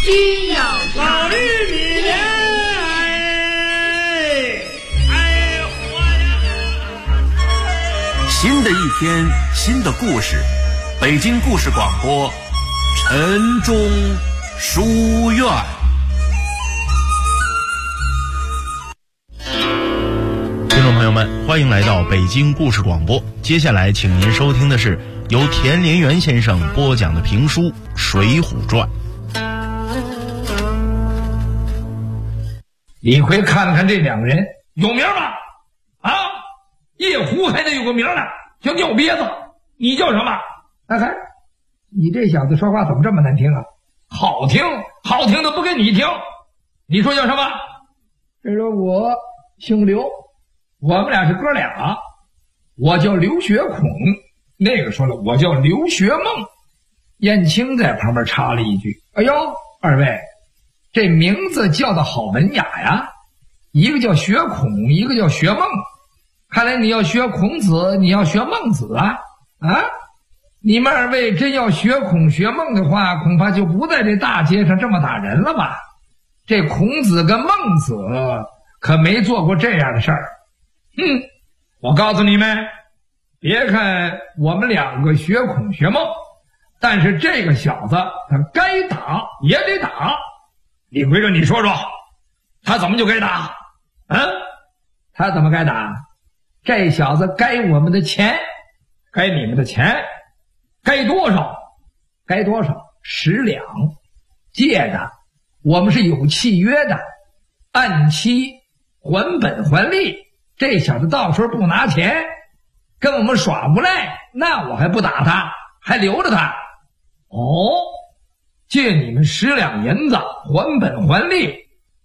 需要老玉米莲，活呀！ 新的一天，新的故事，北京故事广播，晨钟书院。 听众朋友们，欢迎来到北京故事广播。接下来，请您收听的是由田连元先生播讲的评书《水浒传》。 李逵看看这两个人有名吗？啊，叶狐还得有个名呢，叫尿憋子。你叫什么？哎，你这小子说话怎么这么难听啊？好听，好听的不给你听。你说叫什么？这说我姓刘，我们俩是哥俩。我叫刘学孔，那个说了我叫刘学孟。燕青在旁边插了一句：哎呦，二位这名字叫的好文雅呀，一个叫学孔，一个叫学孟。看来你要学孔子，你要学孟子啊！你们二位真要学孔学孟的话，恐怕就不在这大街上这么打人了吧？这孔子跟孟子可没做过这样的事儿。我告诉你们，别看我们两个学孔学孟，但是这个小子他该打也得打。李逵说：你说说，他怎么就该打？他怎么该打？这小子该我们的钱，该你们的钱，该多少？该多少？10两，借的，我们是有契约的，按期还本还利。这小子到时候不拿钱，跟我们耍无赖，那我还不打他，还留着他。借你们10两银子，还本还利。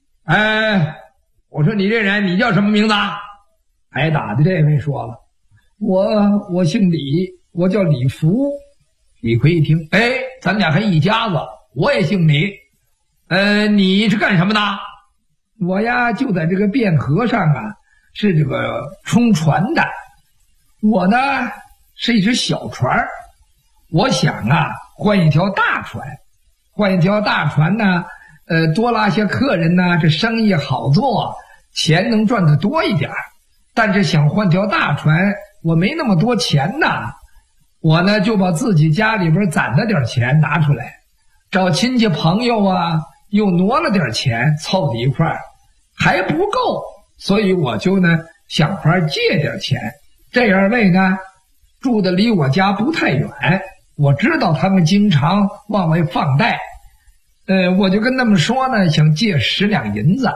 我说你这人，你叫什么名字？挨打的这位说了，我姓李，我叫李福。李逵一听，咱俩还一家子，我也姓李。你是干什么的？我呀，就在这个汴河上啊，是这个冲船的。我呢是一只小船，我想啊换一条大船，呢多拉些客人呢，这生意好做，钱能赚得多一点。但是想换条大船，我没那么多钱呐。我呢就把自己家里边攒了点钱拿出来，找亲戚朋友啊又挪了点钱凑在一块儿，还不够，所以我就呢想法借点钱。这二位呢住的离我家不太远，我知道他们经常往外放贷，我就跟他们说呢，想借10两银子。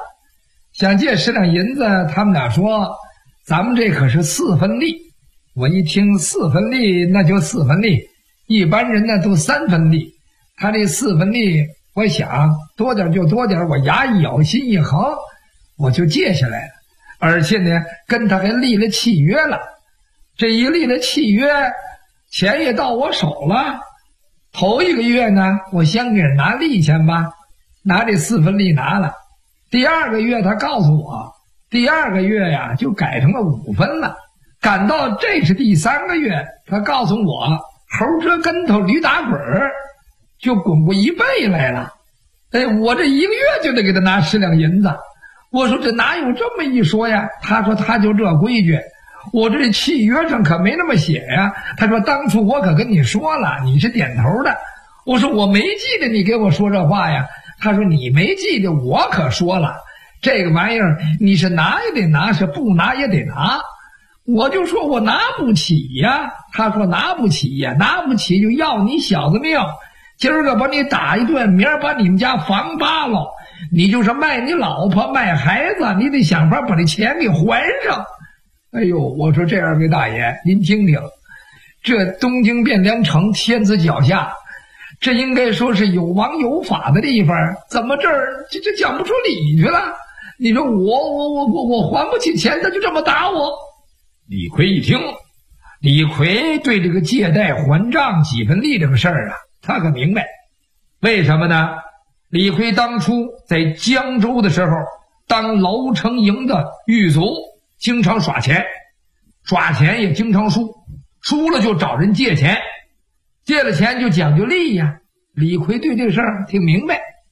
他们俩说咱们这可是4分利。我一听4分利，那就4分利，一般人呢都3分利，他这4分利，我想多点就多点，我牙一咬心一横，我就借下来了。而且呢跟他还立了契约了，这一立了契约，钱也到我手了。头1个月呢我先给人拿利钱吧，拿这4分利拿了。第2个月他告诉我，第2个月呀就改成了5分了。赶到这是第3个月，他告诉我猴折跟头驴打滚就滚过1倍来了。我这1个月就得给他拿10两银子。我说这哪有这么一说呀？他说他就这规矩，我这契约上可没那么写呀。他说当初我可跟你说了，你是点头的。我说我没记得你给我说这话呀。他说你没记得，我可说了，这个玩意儿你是拿也得拿，是不拿也得拿。我就说我拿不起呀。他说拿不起呀，拿不起就要你小子命，今儿个把你打一顿，明儿把你们家房扒了，你就是卖你老婆卖孩子，你得想法把这钱给还上。我说这2位大爷您听听，这东京汴梁城天子脚下，这应该说是有王有法的地方，怎么这儿这讲不出理去了？你说我还不起钱，他就这么打我。李逵一听，李逵对这个借贷还账几分利这个事儿啊，他可明白。为什么呢？李逵当初在江州的时候当楼城营的狱卒，经常耍钱也经常输了就找人借钱，借了钱就讲究利呀。李逵对这事儿挺明白，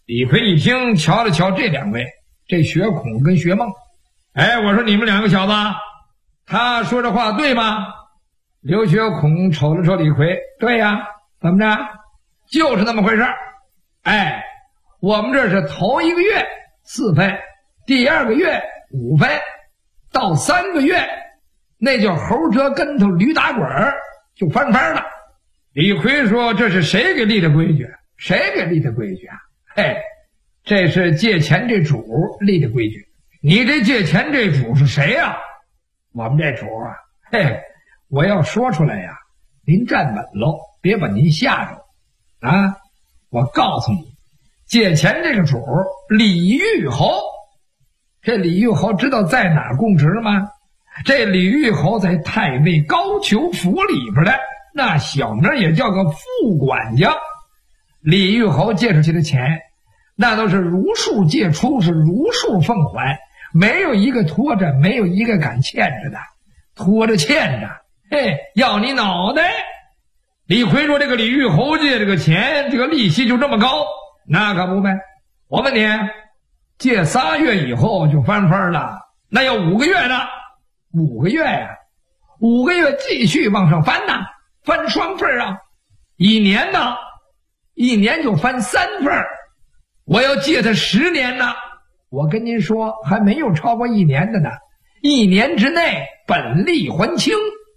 李逵一听，瞧了瞧这两位，这薛孔跟薛孟，哎，我说你们两个小子，他说这话对吗？刘薛孔瞅了瞅李逵，对呀，怎么着？就是那么回事。哎，我们这是头一个月4分，第二个月5分，到3个月，那叫猴折跟头驴打滚就翻番了。李逵说：“这是谁给立的规矩？谁给立的规矩啊？嘿，这是借钱这主立的规矩。你这借钱这主是谁呀？我们这主啊，嘿，我要说出来呀，您站稳喽，别把您吓着啊！我告诉你，借钱这个主李玉侯，这李玉侯知道在哪儿供职吗？这李玉侯在太尉高俅府里边的。”那小名也叫个副管家。李玉侯借出去的钱，那都是如数借出，是如数奉还，没有一个拖着，没有一个敢欠着的。拖着欠着，嘿，要你脑袋。李逵说：“这个李玉侯借这个钱，这个利息就这么高？那可不呗。我问你，借3月以后就翻番了，那要5个月呢？5个月呀，5个月继续往上翻呢。翻双份啊，1年呢，1年就翻3份。我要借他10年呢，我跟您说还没有超过1年的呢，1年之内本利还清。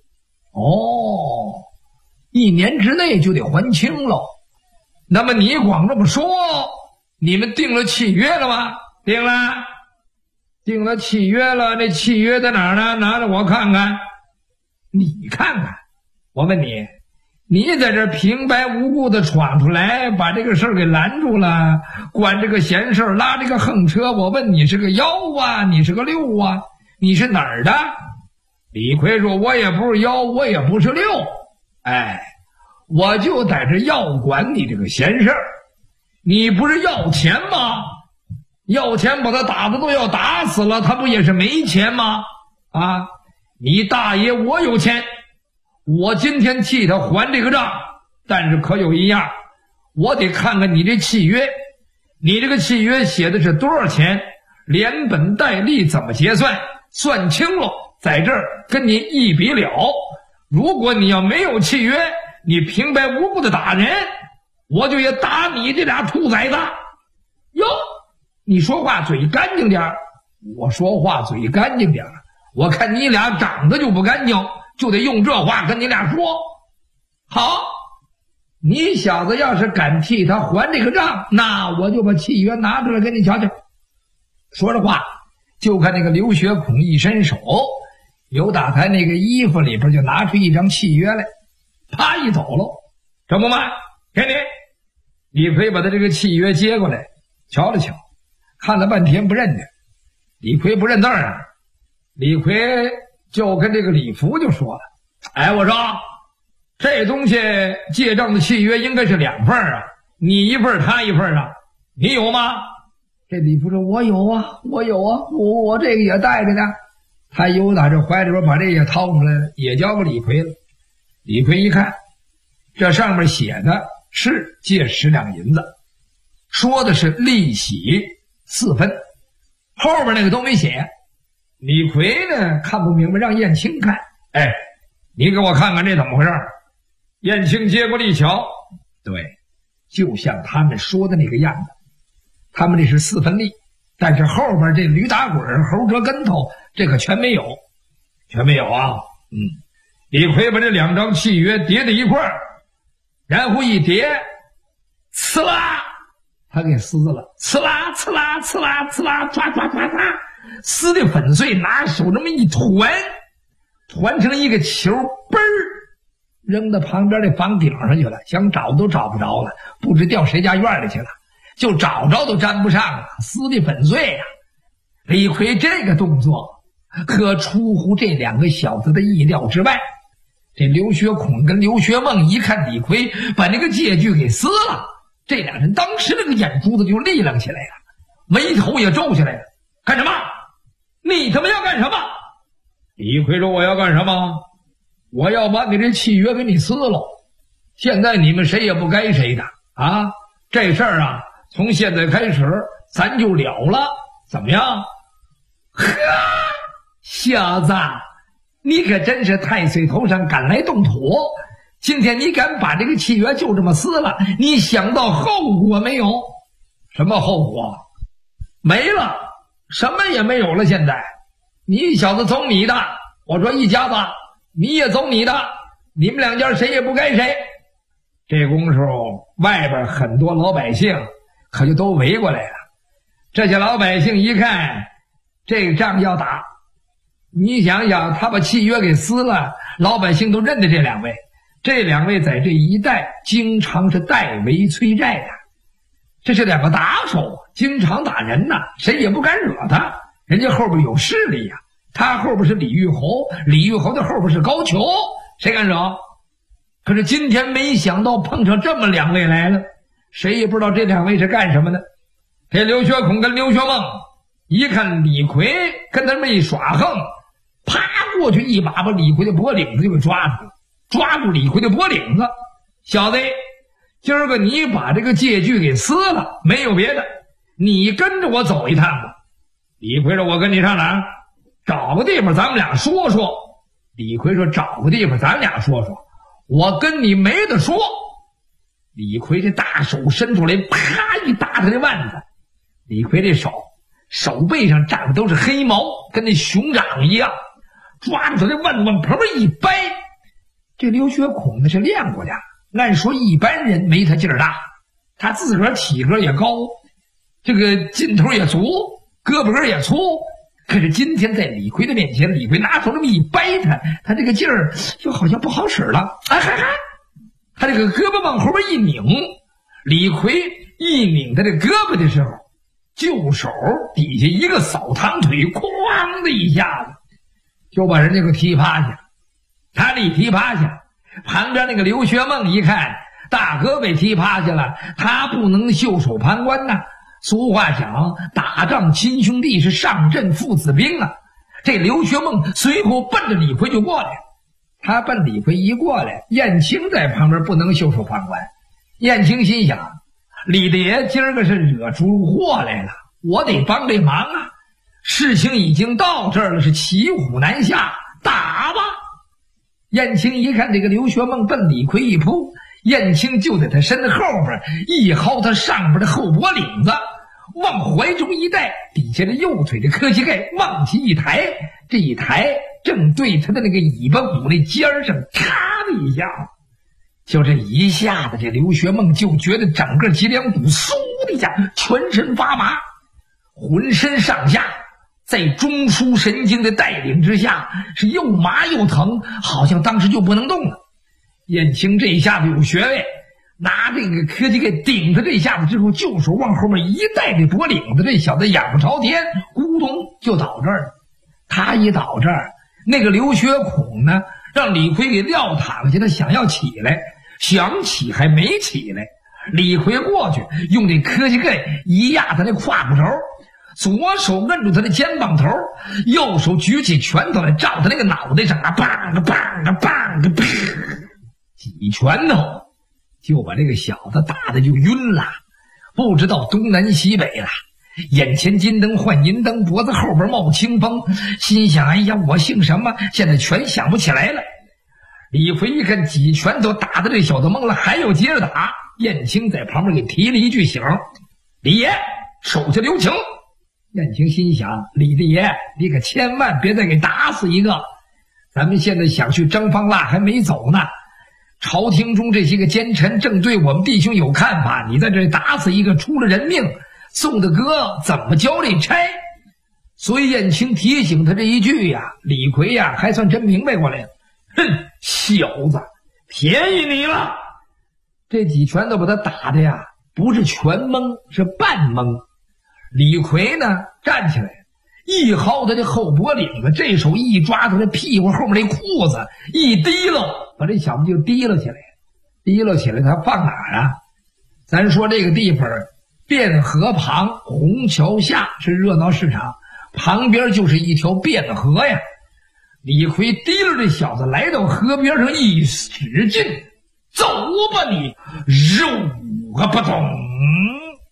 哦，1年之内就得还清喽。那么你光这么说，你们定了契约了吗？定了，定了契约了。那契约在哪儿呢？拿着我看看。你看看。我问你，你在这平白无故的闯出来，把这个事儿给拦住了，管这个闲事儿，拉这个横车，我问你是个1啊，你是个6啊，你是哪儿的？李逵说：“我也不是1，我也不是6，哎，我就在这要管你这个闲事儿。你不是要钱吗？要钱把他打的都要打死了，他不也是没钱吗？啊，你大爷，我有钱。我今天替他还这个账，但是可有一样，我得看看你这契约，你这个契约写的是多少钱，连本带利怎么结算，算清了，在这儿跟你一笔了。如果你要没有契约，你平白无故的打人，我就也打你这俩兔崽子。哟，你说话嘴干净点，我说话嘴干净点，我看你俩长得就不干净，就得用这话跟你俩说。好，你小子要是敢替他还这个账，那我就把契约拿出来给你瞧瞧。说着话，就看那个刘学孔一伸手，由打他那个衣服里边就拿出一张契约来，啪一抖喽。这不嘛，给你。李逵把他这个契约接过来，瞧了瞧，看了半天不认得。李逵不认字啊。李逵就跟这个李福就说了：“哎，我说这东西借账的契约应该是2份啊，你1份他1份啊，你有吗？”这李福说：“我有啊，我有啊，我这个也带着呢。”他由打这怀里边把这也掏出来了，也交给李逵了。李逵一看，这上面写的是借10两银子，说的是利息4分，后边那个都没写。李逵呢看不明白，让燕青看。哎，你给我看看这怎么回事？燕青接过一瞧，对，就像他们说的那个样子。他们这是4分利，但是后边这驴打滚、猴折跟头，这可全没有，全没有啊。李逵把这2张契约叠在一块儿，然后一叠，呲啦，他给撕了，呲啦呲啦呲啦呲啦，唰唰唰唰，撕的粉碎，拿手这么一团，团成一个球，嘣儿扔到旁边的房顶上去了，想找都找不着了，不知掉谁家院里去了，就找着都沾不上了，撕的粉碎呀。李逵这个动作可出乎这2个小子的意料之外。这刘学孔跟刘学孟一看李逵把那个借据给撕了，这2人当时那个眼珠子就立楞起来了，眉头也皱起来了。干什么？你他妈要干什么？李逵说：“我要干什么？我要把你这契约给你撕了。现在你们谁也不该谁的啊！这事儿啊， 从现在开始咱就了了，怎么样？呵，小子，你可真是太岁头上敢来动土，今天你敢把这个契约就这么撕了，你想到后果没有？什么后果？没了，什么也没有了。现在你小子走你的，我说一家子你也走你的，你们两家谁也不该谁。这功夫外边很多老百姓可就都围过来了。这些老百姓一看这个仗要打，你想想他把契约给撕了，老百姓都认得这两位，这两位在这一带经常是代为催债的，这是两个打手，经常打人呐，谁也不敢惹他，人家后边有势力呀。他后边是李玉侯，李玉侯的后边是高俅，谁敢惹？可是今天没想到碰上这么两位来了，谁也不知道这两位是干什么的。这刘学孔跟刘学孟一看李逵跟他们一耍横，啪过去一把把李逵的脖领子就给抓住了，抓住李逵的脖领子。小子，今儿个你把这个借据给撕了，没有别的，你跟着我走一趟吧。李逵说：“我跟你上哪儿？找个地方咱们俩说说。”李逵说：“找个地方咱俩说说，我跟你没得说。”李逵这大手伸出来，啪一打他的腕子。李逵这手背上长的都是黑毛，跟那熊掌一样，抓住他的腕子往旁边一掰。这刘学孔呢是练过的，按说一般人没他劲儿大，他自个儿体格也高，这个劲头也足，胳膊根也粗。可是今天在李逵的面前，李逵拿手这么一掰他这个劲儿就好像不好使了。他这个胳膊往后边一拧，李逵一拧他这胳膊的时候，就手底下一个扫堂腿，哐的一下子就把人家给踢趴下。他这一踢趴下，旁边那个刘学孟一看大哥被踢趴下了，他不能袖手旁观呐。俗话讲，打仗亲兄弟是上阵父子兵啊。这刘学孟随后奔着李逵就过来，他奔李逵一过来，燕青在旁边不能袖手旁观。燕青心想，李大爷今儿个是惹出祸来了，我得帮这忙啊。事情已经到这儿了，是骑虎难下，打吧。燕青一看这个刘学孟奔李逵一扑，燕青就在他身后边一薅他上边的后脖领子，往怀中一带，底下的右腿的磕膝盖往起一抬，这一抬正对他的那个尾巴骨那尖上咔的一下。就这一下子，这刘学孟就觉得整个脊梁骨嗖的一下全身发麻，浑身上下在中枢神经的带领之下是又麻又疼，好像当时就不能动了。燕青这一下子有穴位，拿这个磕膝盖顶他这一下子之后，就手往后面一带这脖领子，这小子仰不朝天，咕咚就倒这儿了。他一倒这儿，那个刘学孔呢让李逵给撂躺下，他想要起来，想起还没起来。李逵过去用这磕膝盖一压他那胯骨头，左手摁住他的肩膀头，右手举起拳头来照他那个脑袋上啊，梆个梆个梆个，几拳头就把这个小子打得就晕了，不知道东南西北了。眼前金灯换银灯，脖子后边冒清风，心想：哎呀，我姓什么？现在全想不起来了。李逵一看几拳头打的这小子懵了，还要接着打。燕青在旁边给提了一句醒：李爷手下留情。燕青心想：李大爷，你可千万别再给打死一个，咱们现在想去征方腊还没走呢，朝廷中这些个奸臣正对我们弟兄有看法，你在这打死一个出了人命，宋大哥怎么交这差？所以燕青提醒他这一句呀，李逵呀还算真明白过来了。哼，小子，便宜你了。这几拳都把他打的呀，不是全懵，是半懵。李逵呢站起来，一薅他的后脖领子，这手一抓他的屁股后面那裤子，一提溜，把这小子就提溜起来。提溜起来他放哪儿啊？咱说这个地方汴河旁虹桥下是热闹市场，旁边就是一条汴河呀。李逵提溜这小子来到河边上，一使劲，走吧你，肉个不懂。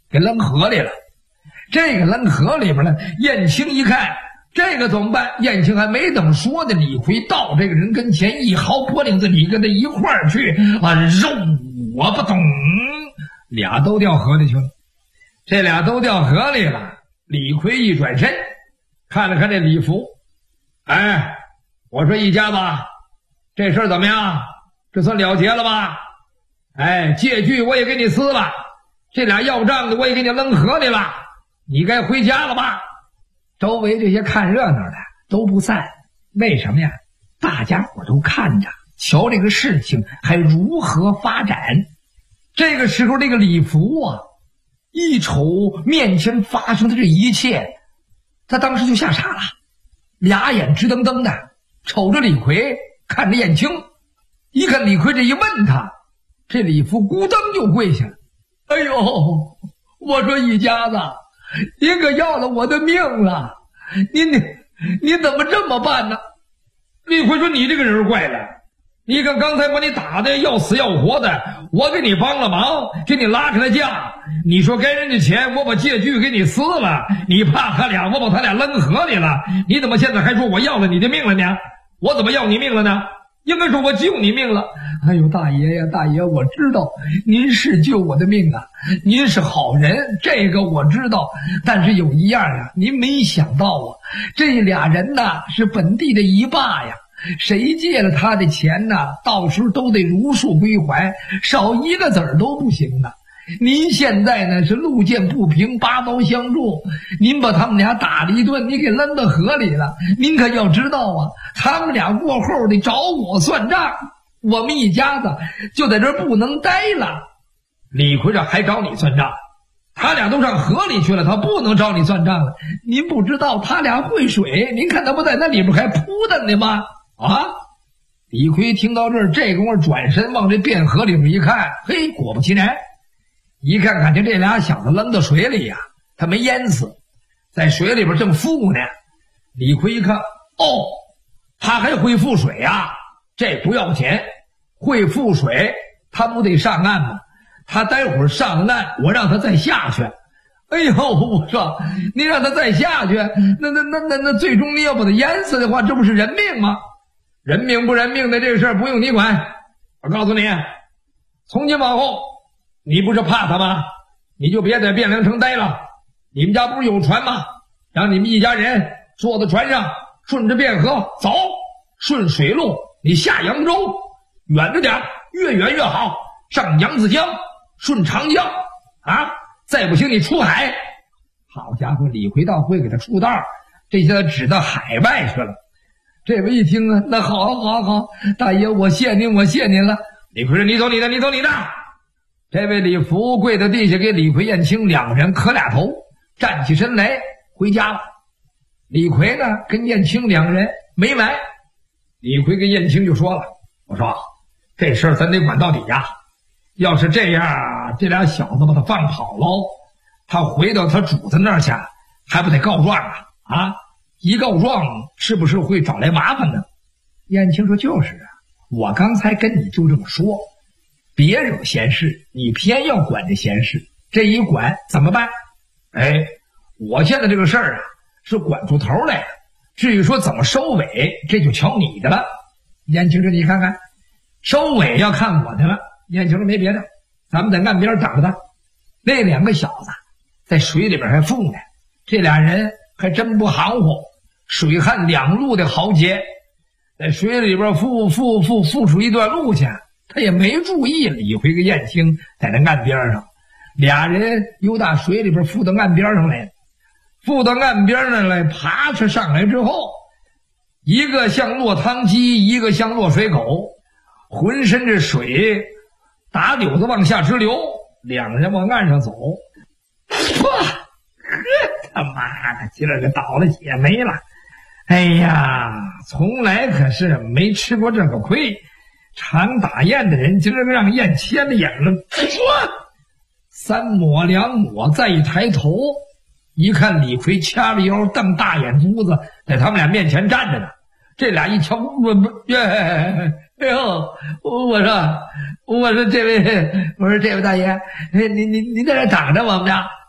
给扔河里了。这个扔河里边呢，燕青一看这个怎么办？燕青还没等说呢，李逵到这个人跟前，一薅脖领子，你跟他一块儿去啊！肉我不懂，俩都掉河里去了。这俩都掉河里了。李逵一转身，看了看这李福，哎，我说一家子，这事儿怎么样？这算了结了吧？哎，借据我也给你撕了，这俩要账的我也给你扔河里了，你该回家了吧？周围这些看热闹的都不散，为什么呀？大家伙都看着，瞧这个事情还如何发展。这个时候，这个李福啊，一瞅面前发生的这一切，他当时就吓傻了，俩眼直瞪瞪的瞅着李逵，看着燕青。一看李逵这一问他，这李福咕噔就跪下了。哎呦，我说一家子，您可要了我的命了，你怎么这么办呢？李逵说，你这个人怪了，你看刚才把你打的要死要活的，我给你帮了忙，给你拉开了架，你说该人家钱，我把借据给你撕了，你怕他俩，我把他俩扔河里了，你怎么现在还说我要了你的命了呢？我怎么要你命了呢？应该说我救你命了。哎呦，大爷呀，大爷，我知道您是救我的命啊，您是好人，这个我知道。但是有一样啊，您没想到啊，这俩人呐是本地的一霸呀，谁借了他的钱呢，到时候都得如数归还，少一个子儿都不行啊。您现在呢是路见不平拔刀相助，您把他们俩打了一顿，你给扔到河里了。您可要知道啊，他们俩过后得找我算账，我们一家子就在这儿不能待了。李逵这还找你算账？他俩都上河里去了，他不能找你算账了。您不知道他俩会水，您看他不在那里边还扑腾呢吗？啊！李逵听到这儿，这功夫转身往这汴河里面一看，嘿，果不其然，一看感觉这俩小子扔到水里呀，他没淹死，在水里边正浮呢。李逵一看，哦，他还会覆水啊，这不要紧，会覆水他不得上岸吗？他待会儿上了岸，我让他再下去。哎呦，我说你让他再下去，那最终你要把他淹死的话，这不是人命吗？人命不人命的这个事儿不用你管，我告诉你，从今往后你不是怕他吗？你就别在汴梁城待了，你们家不是有船吗？让你们一家人坐在船上，顺着汴河走，顺水路你下扬州，远着点，越远越好，上扬子江，顺长江啊，再不行你出海。好家伙，李逵倒会给他出道，这下指到海外去了。这位一听啊，那好，大爷我谢您了。李逵说，你走你的，你走你的。这位李福跪在地下给李逵、燕青两个人磕俩头，站起身来回家了。李逵呢跟燕青两个人没来。李逵跟燕青就说了，我说这事儿咱得管到底呀，要是这样这俩小子把他放跑喽，他回到他主子那儿去还不得告状啊？一告状是不是会找来麻烦呢？燕青说，就是啊，我刚才跟你就这么说，别惹闲事，你偏要管这闲事，这一管怎么办？哎，我现在这个事儿啊是管出头来了，至于说怎么收尾，这就瞧你的了。燕青说，你看看收尾要看我的了。燕青说，没别的，咱们在岸边等着他。那两个小子在水里边还浮呢，这俩人还真不含糊，水旱两路的豪杰，在水里边浮出一段路去，他也没注意李逵跟燕青在那岸边上，俩人由打水里边浮到岸边上来，浮到岸边上来，爬着上来之后，一个像落汤鸡，一个像落水狗，浑身这水打柳子往下直流，两人往岸上走，哇，他妈的，今儿个倒了血霉了！哎呀，从来可是没吃过这个亏，常打雁的人今儿个让雁切了眼了，三抹两抹，再一抬头，一看李逵掐着腰，瞪大眼珠子，在他们俩面前站着呢。这俩一瞧，哎呦，我说这位大爷，你在这等着我们家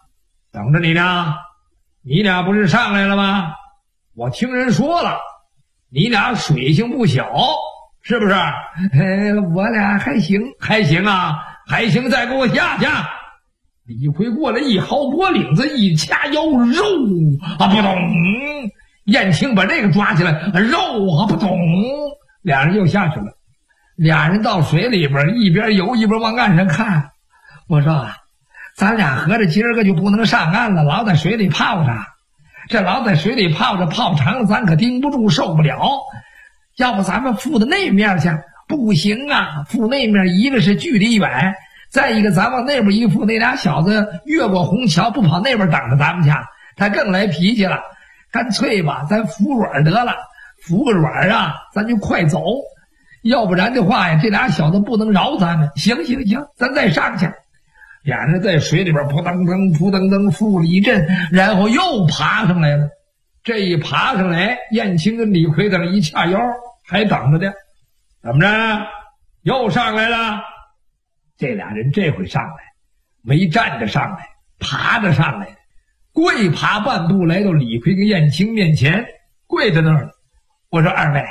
等着你呢。你俩不是上来了吗？我听人说了，你俩水性不小，是不是？我俩还行，还行啊，还行，再给我下去。李逵过来一薅脖领子，一掐腰，肉啊扑通！燕青把这个抓起来，肉啊扑通！俩人又下去了。俩人到水里边，一边游一边往岸上看。我说咱俩合着今儿个就不能上岸了，老在水里泡着。这老在水里泡着，泡长了咱可盯不住，受不了。要不咱们赴到那面去？不行啊，赴那面一个是距离远，再一个咱往那边一赴，那俩小子越过虹桥不跑那边等着咱们去，他更来脾气了。干脆吧，咱服软得了，服个软啊，咱就快走。要不然的话呀，这俩小子不能饶咱们。行，咱再上去。俩人在水里边扑腾腾扑腾腾浮了一阵，然后又爬上来了。这一爬上来，燕青跟李逵等一掐腰，还等着呢。怎么着？又上来了？这俩人这回上来没站着上来，爬着上来，跪爬半步来到李逵跟燕青面前，跪在那儿了。我说二位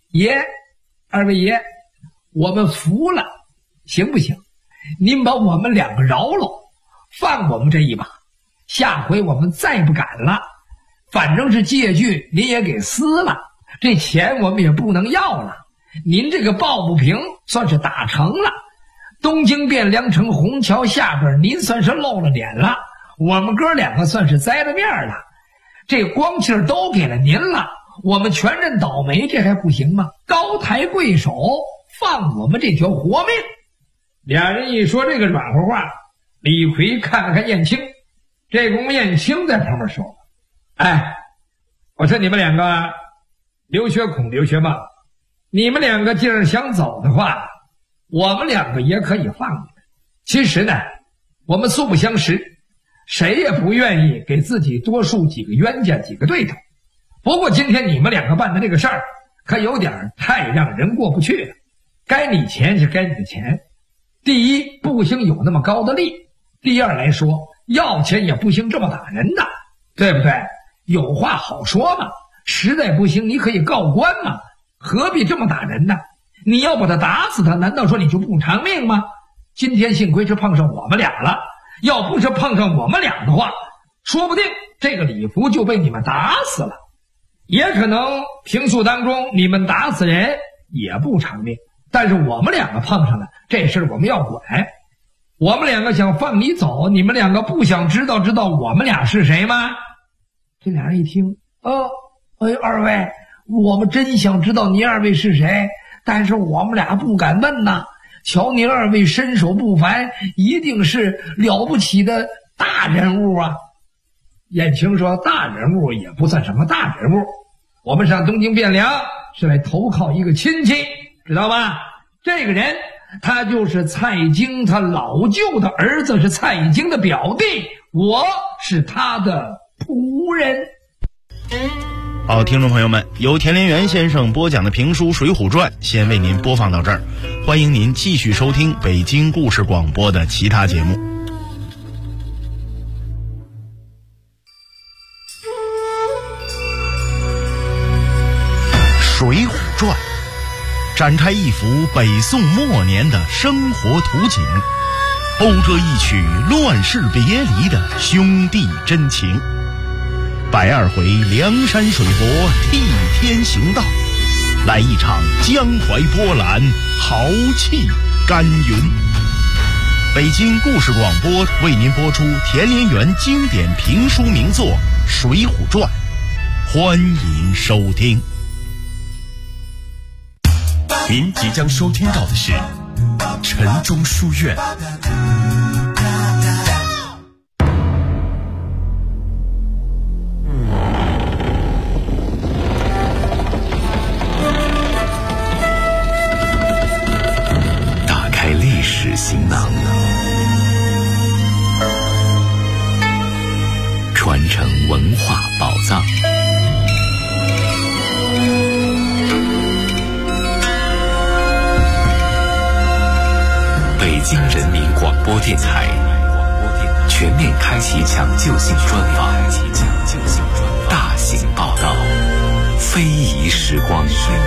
爷，我们服了，行不行？您把我们两个饶了，放我们这一把，下回我们再不敢了。反正是借据您也给撕了，这钱我们也不能要了。您这个抱不平算是打成了，东京汴梁城虹桥下边您算是露了脸了，我们哥两个算是栽了面了。这光气儿都给了您了，我们全认倒霉，这还不行吗？高抬贵手，放我们这条活命。俩人一说这个软和话，李逵看了看燕青，这公燕青在旁边说：我说你们两个刘学孔刘学茂，你们两个既然想走的话，我们两个也可以放你们。其实呢，我们素不相识，谁也不愿意给自己多树几个冤家几个对头。不过今天你们两个办的这个事儿可有点太让人过不去了。该你钱是该你的钱，第一不兴有那么高的利，第二来说要钱也不兴这么打人的，对不对？有话好说嘛，实在不行你可以告官嘛，何必这么打人呢？你要把他打死他，难道说你就不偿命吗？今天幸亏是碰上我们俩了，要不是碰上我们俩的话，说不定这个李福就被你们打死了，也可能平素当中你们打死人也不偿命，但是我们两个碰上了，这事我们要管。我们两个想放你走，你们两个不想知道我们俩是谁吗？这俩人一听，二位，我们真想知道您二位是谁，但是我们俩不敢问呐。瞧您二位身手不凡，一定是了不起的大人物啊。燕青说，大人物也不算什么大人物，我们上东京汴梁是来投靠一个亲戚，知道吧？这个人他就是蔡京他老舅的儿子，是蔡京的表弟，我是他的仆人。 好，听众朋友们，由田连元先生播讲的评书《水浒传》先为您播放到这儿，欢迎您继续收听北京故事广播的其他节目。《水浒传》展开一幅北宋末年的生活图景，讴歌一曲乱世别离的兄弟真情。120回梁山水泊替天行道，来一场江淮波澜，豪气干云。北京故事广播为您播出田连元经典评书名作《水浒传》，欢迎收听。 您即将收听到的是晨钟书院。打开历史行囊，传承文化宝藏。北京人民广播电台全面开启抢救性专访，大型报道，非遗时光。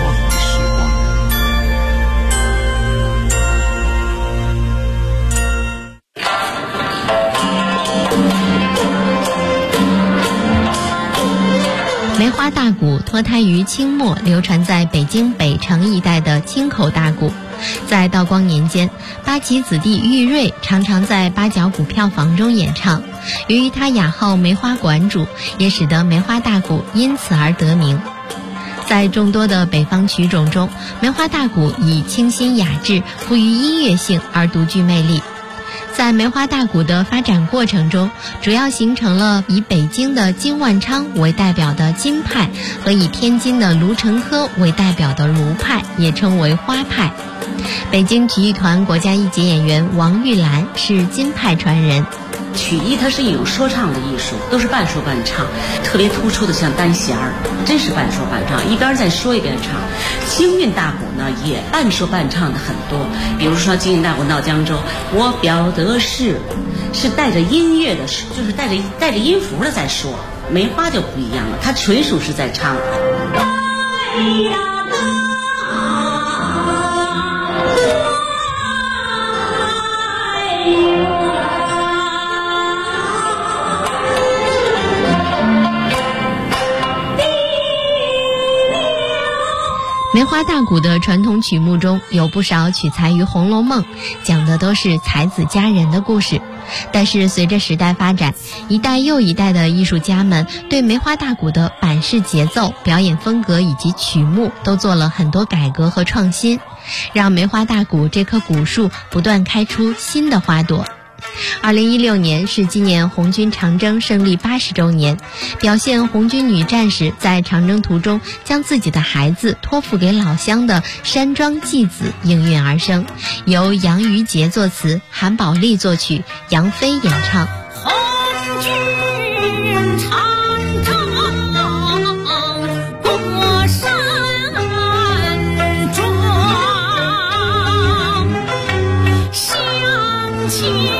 梅花大鼓脱胎于清末流传在北京北城一带的清口大鼓，在道光年间，八旗子弟玉瑞常常在八角鼓票房中演唱。由于他雅号梅花馆主，也使得梅花大鼓因此而得名。在众多的北方曲种中，梅花大鼓以清新雅致、富于音乐性而独具魅力。在梅花大鼓的发展过程中，主要形成了以北京的金万昌为代表的金派和以天津的卢成科为代表的卢派，也称为花派。北京曲艺团国家一级演员王玉兰是金派传人。 曲艺它是一种说唱的艺术，都是半说半唱，特别突出的像单弦儿，真是半说半唱，一边在说一边唱。京韵大鼓呢也半说半唱的很多，比如说京韵大鼓闹江州，我表的是带着音乐的，就是带着音符的在说。梅花就不一样了，它纯属是在唱。 梅花大鼓的传统曲目中有不少取材于《红楼梦》，讲的都是才子佳人的故事。但是随着时代发展，一代又一代的艺术家们对梅花大鼓的板式节奏、表演风格以及曲目都做了很多改革和创新，让梅花大鼓这棵古树不断开出新的花朵。2016年是纪念红军长征胜利80周年，表现红军女战士在长征途中将自己的孩子托付给老乡的山庄祭子应运而生，由杨于杰作词，韩宝利作曲，杨飞演唱。 红军长征过山庄，乡亲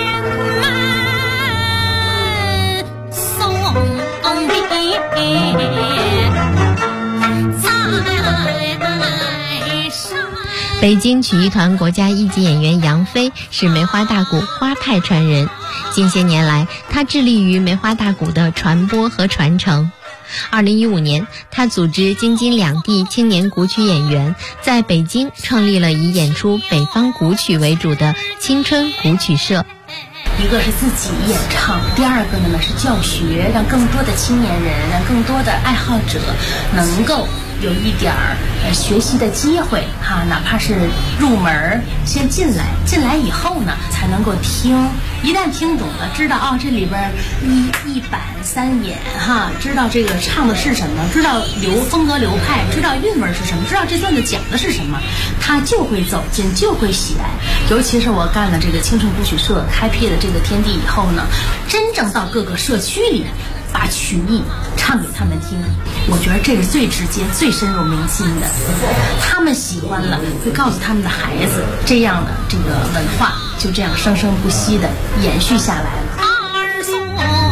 北京曲艺团国家一级演员杨飞是梅花大鼓花派传人，近些年来他致力于梅花大鼓的传播和传承。2015年，他组织京津两地青年古曲演员在北京创立了以演出北方古曲为主的青春古曲社。 一个是自己演唱，第二个呢是教学，让更多的青年人，让更多的爱好者能够有一点学习的机会哈，哪怕是入门先进来以后呢，才能够听，一旦听懂了，知道这里边一板三眼哈，知道这个唱的是什么，知道风格流派，知道韵味是什么，知道这段子讲的是什么，他就会走进，就会喜爱。尤其是我干了这个青春古曲社，开辟了这个天地以后呢，真正到各个社区里把曲艺唱给他们听，我觉得这是最直接、最深入民心的。他们喜欢了，会告诉他们的孩子，这样的这个文化就这样生生不息的延续下来了。 二送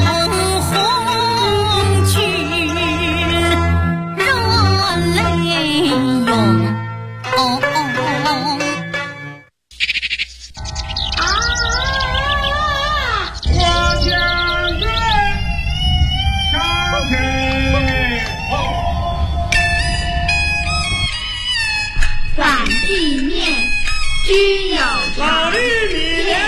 红军热泪涌。 老绿米莲，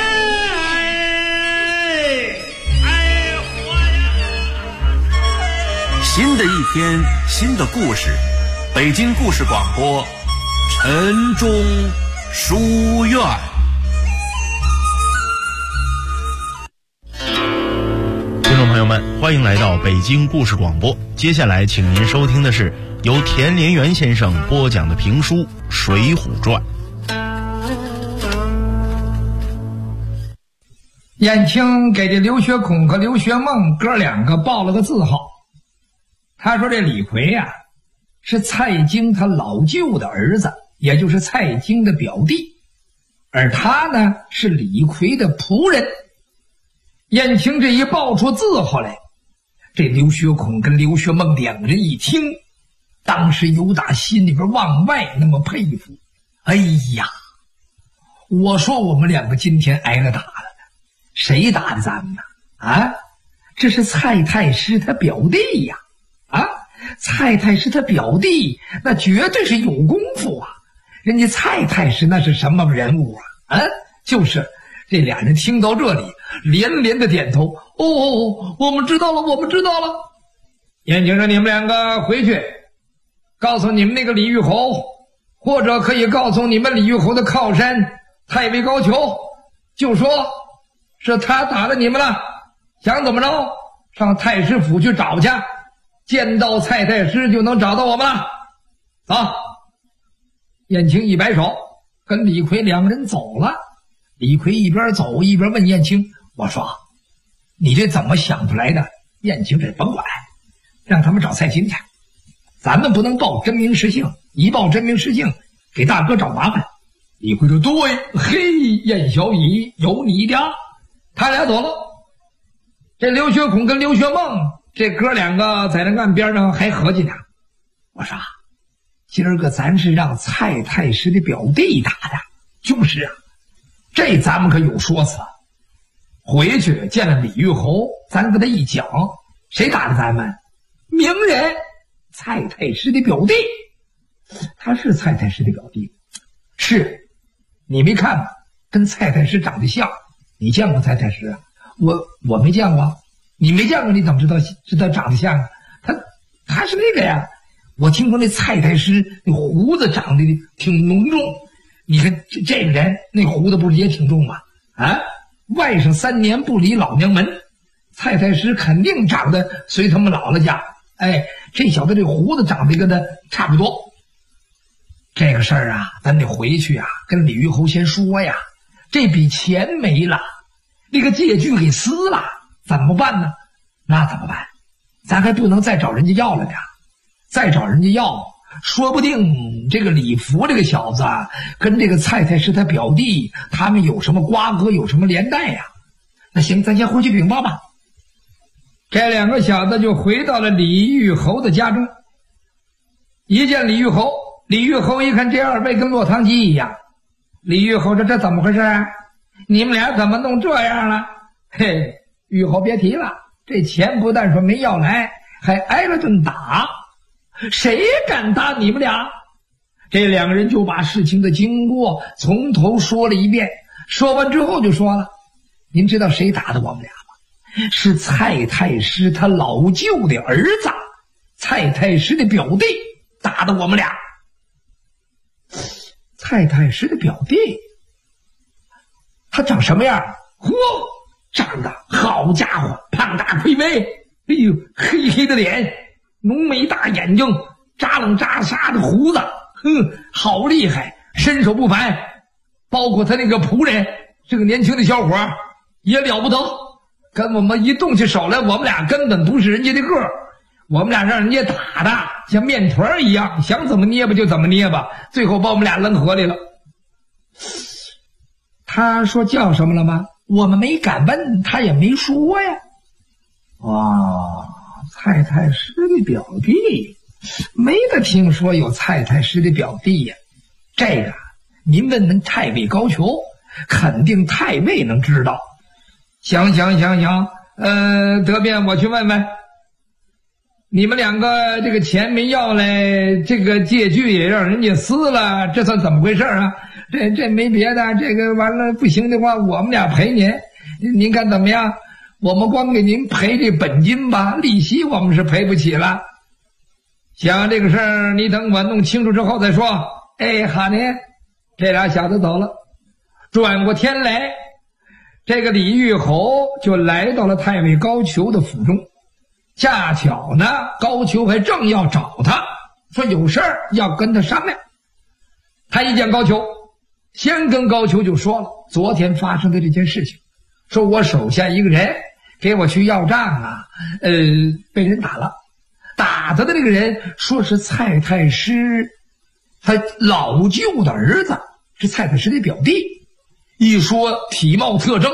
新的一天，新的故事，北京故事广播，陈中书院。 听众朋友们，欢迎来到北京故事广播。接下来，请您收听的是由田连元先生播讲的评书《水浒传》。 燕青给这刘学孔和刘学孟哥两个报了个字号。他说这李逵呀，是蔡京他老舅的儿子，也就是蔡京的表弟，而他呢是李逵的仆人。 燕青这一报出字后来，这刘学孔跟刘学孟两人一听，当时由打心里边往外那么佩服。哎呀，我说我们两个今天挨了打了，谁打的咱们呢？啊，这是蔡太师他表弟呀！啊，蔡太师他表弟那绝对是有功夫啊！人家蔡太师那是什么人物啊？啊，就是。这俩人听到这里，连连的点头。哦，我们知道了，我们知道了。燕青说：“你们两个回去，告诉你们那个李玉侯，或者可以告诉你们李玉侯的靠山太尉高俅，就说是他打的你们了。想怎么着，上太师府去找去，见到蔡太师就能找到我们了。走。”燕青一摆手，跟李逵两个人走了。李逵一边走一边问燕青：“我说，你这怎么想出来的？”燕青这甭管，让他们找蔡京去，咱们不能报真名实姓，一报真名实姓，给大哥找麻烦。李逵说：“对，嘿，燕小乙有你的。”他俩走了。这刘学孔跟刘学孟这哥两个在那岸边上还合计呢。我说，今儿个咱是让蔡太师的表弟打的，就是啊。这咱们可有说辞。回去见了李玉侯，咱跟他一讲，谁打的咱们？名人，蔡太师的表弟。他是蔡太师的表弟，是，你没看吗？跟蔡太师长得像。你见过蔡太师啊？我没见过。你没见过，你怎么知道长得像啊？他是那个呀。我听说那蔡太师那胡子长得挺浓重。你看这个人那胡子不是也挺重吗？啊，外甥3年不离老娘门，蔡太师肯定长得随他们姥姥家。哎，这小子这胡子长得跟他差不多。这个事儿啊，咱得回去啊，跟李玉侯先说呀。这笔钱没了，那个借据给撕了，怎么办呢？那怎么办？咱还不能再找人家要了呢。再找人家要，说不定这个李福这个小子跟这个蔡太师他表弟他们有什么瓜葛，有什么连带呀。那行，咱先回去禀报吧。这两个小子就回到了李玉侯的家中。一见李玉侯，李玉侯一看这二位跟落汤鸡一样。李玉侯说：“这怎么回事啊？你们俩怎么弄这样了？”嘿，玉侯别提了，这钱不但说没要来，还挨了顿打。谁敢打你们俩？这两个人就把事情的经过从头说了一遍。说完之后就说了：“您知道谁打的我们俩吗？是蔡太师他老舅的儿子，蔡太师的表弟打的我们俩。”蔡太师的表弟，他长什么样？嚯，长得好家伙，胖大魁伟，哎呦，黑黑的脸，浓眉大眼睛，扎楞扎沙的胡子，好厉害，身手不凡。包括他那个仆人，这个年轻的小伙也了不得，跟我们一动起手来，我们俩根本不是人家的个儿，我们俩让人家打的像面团一样，想怎么捏吧就怎么捏吧，最后把我们俩扔河里了。他说叫什么了吗？我们没敢问，他也没说呀。哇，蔡太师的表弟，没得听说有蔡太师的表弟呀。这个您问问太尉高俅，肯定太尉能知道。行，得便我去问问。你们两个这个钱没要来，这个借据也让人家撕了，这算怎么回事啊？这没别的，这个完了不行的话，我们俩赔您，您看怎么样？我们光给您赔这本金吧，利息我们是赔不起了。行，这个事儿你等我弄清楚之后再说。哎，好呢。这俩小子走了。转过天来，这个李玉侯就来到了太尉高俅的府中。恰巧呢，高俅还正要找他，说有事儿要跟他商量。他一见高俅，先跟高俅就说了昨天发生的这件事情，说我手下一个人给我去要账啊，被人打了，打他的这个人说是蔡太师他老舅的儿子，是蔡太师的表弟。一说体貌特征，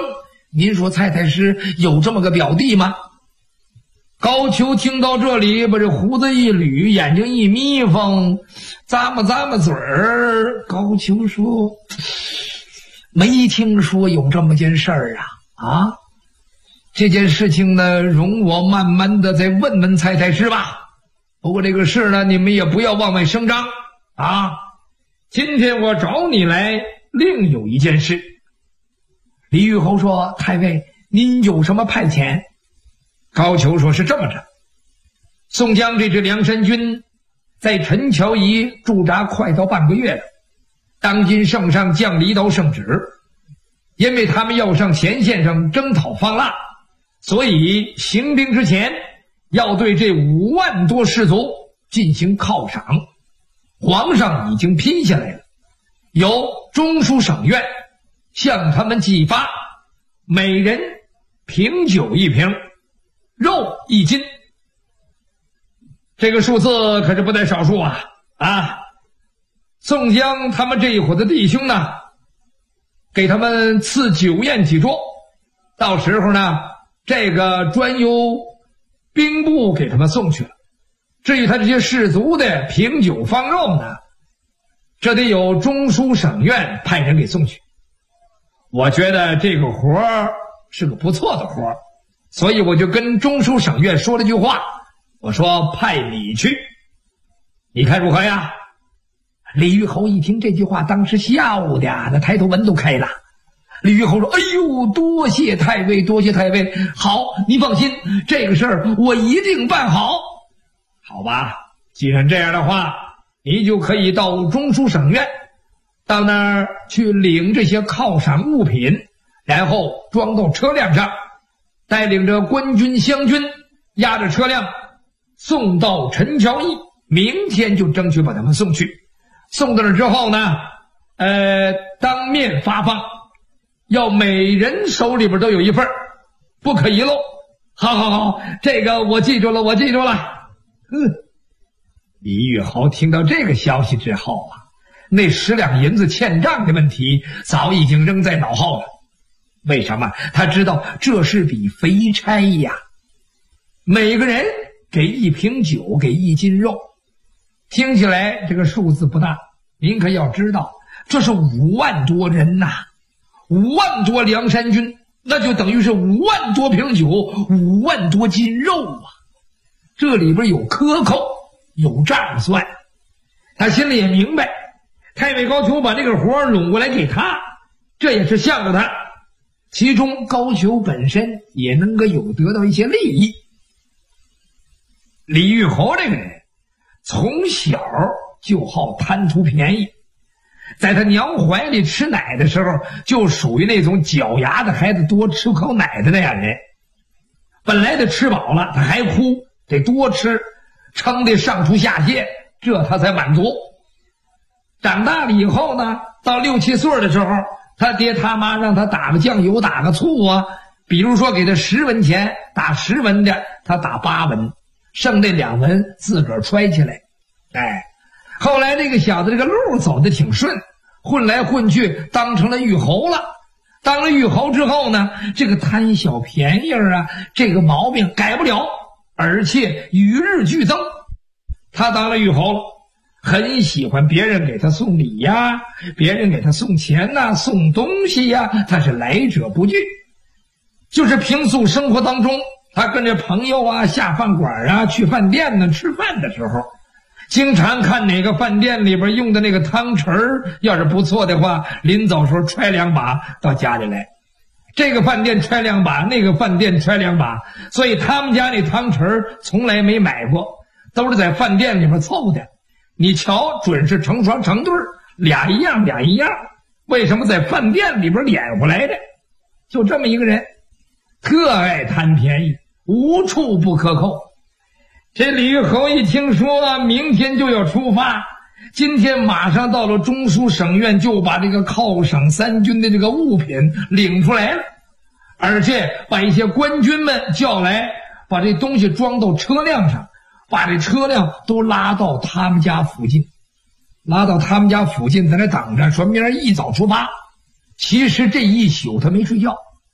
您说蔡太师有这么个表弟吗？高俅听到这里，把这胡子一捋，眼睛一眯缝，咂摸嘴儿。高俅说：“没听说有这么件事儿啊！这件事情呢，容我慢慢的再问问蔡太师吧。不过这个事呢，你们也不要往外声张啊。今天我找你来，另有一件事。”李玉侯说：“太尉，您有什么派遣？”高俅说：“是这么着，宋江这支梁山军在陈桥驿驻扎快到半个月了。当今圣上降离道圣旨，因为他们要上前线上征讨方腊，所以行兵之前要对这5万多士卒进行犒赏。皇上已经批下来了，由中书省院向他们寄发，每人瓶酒1瓶，肉1斤。这个数字可是不在少数啊！宋江他们这一伙的弟兄呢，给他们赐酒宴几桌，到时候呢，这个专由兵部给他们送去了。至于他这些士卒的瓶酒方肉呢，这得有中书省院派人给送去。我觉得这个活儿是个不错的活儿，所以我就跟中书省院说了句话，我说派你去，你看如何呀？李玉侯一听这句话，当时笑的那抬头纹都开了。李玉侯说：“哎呦，多谢太尉，多谢太尉。好，你放心，这个事儿我一定办好。好吧，既然这样的话，你就可以到中书省院，到那儿去领这些犒赏物品，然后装到车辆上，带领着官军乡军押着车辆送到陈桥驿，明天就争取把他们送去。送到那之后呢，当面发放，要每人手里边都有一份，不可遗漏。好，这个我记住了。李玉侯听到这个消息之后那10两银子欠账的问题早已经扔在脑后了。为什么？他知道这是笔肥差呀，每个人给1瓶酒，给1斤肉。听起来这个数字不大，您可要知道，这是5万多人5万多梁山军，那就等于是5万多瓶酒，5万多斤肉这里边有克扣，有账算。他心里也明白，太尉高俅把这个活拢过来给他，这也是向着他，其中高俅本身也能够有得到一些利益。李玉侯这个人从小就好贪图便宜，在他娘怀里吃奶的时候，就属于那种脚牙的孩子多吃口奶的那样人。本来他吃饱了他还哭，得多吃，撑得上吐下泻，这他才满足。长大了以后呢，到6、7岁的时候，他爹他妈让他打个酱油，打个醋比如说给他10文钱，打10文的他打8文，剩那2文自个儿揣起来。后来这个小子这个路走得挺顺，混来混去当成了玉侯了。当了玉侯之后呢，这个贪小便宜这个毛病改不了，而且与日俱增。他当了玉侯了，很喜欢别人给他送礼别人给他送钱送东西他是来者不拒。就是平素生活当中，他跟着朋友下饭馆去饭店吃饭的时候，经常看哪个饭店里边用的那个汤匙要是不错的话，临走时候揣2把到家里来。这个饭店揣2把，那个饭店揣2把，所以他们家那汤匙从来没买过，都是在饭店里边凑的。你瞧，准是成双成对，俩一样。为什么在饭店里边敛回来的？就这么一个人，特爱贪便宜，无处不克扣。这李玉侯一听说明天就要出发，今天马上到了中书省院，就把这个犒赏3军的这个物品领出来了，而且把一些官军们叫来，把这东西装到车辆上，把这车辆都拉到他们家附近，在那等着，说明儿一早出发。其实这一宿他没睡觉，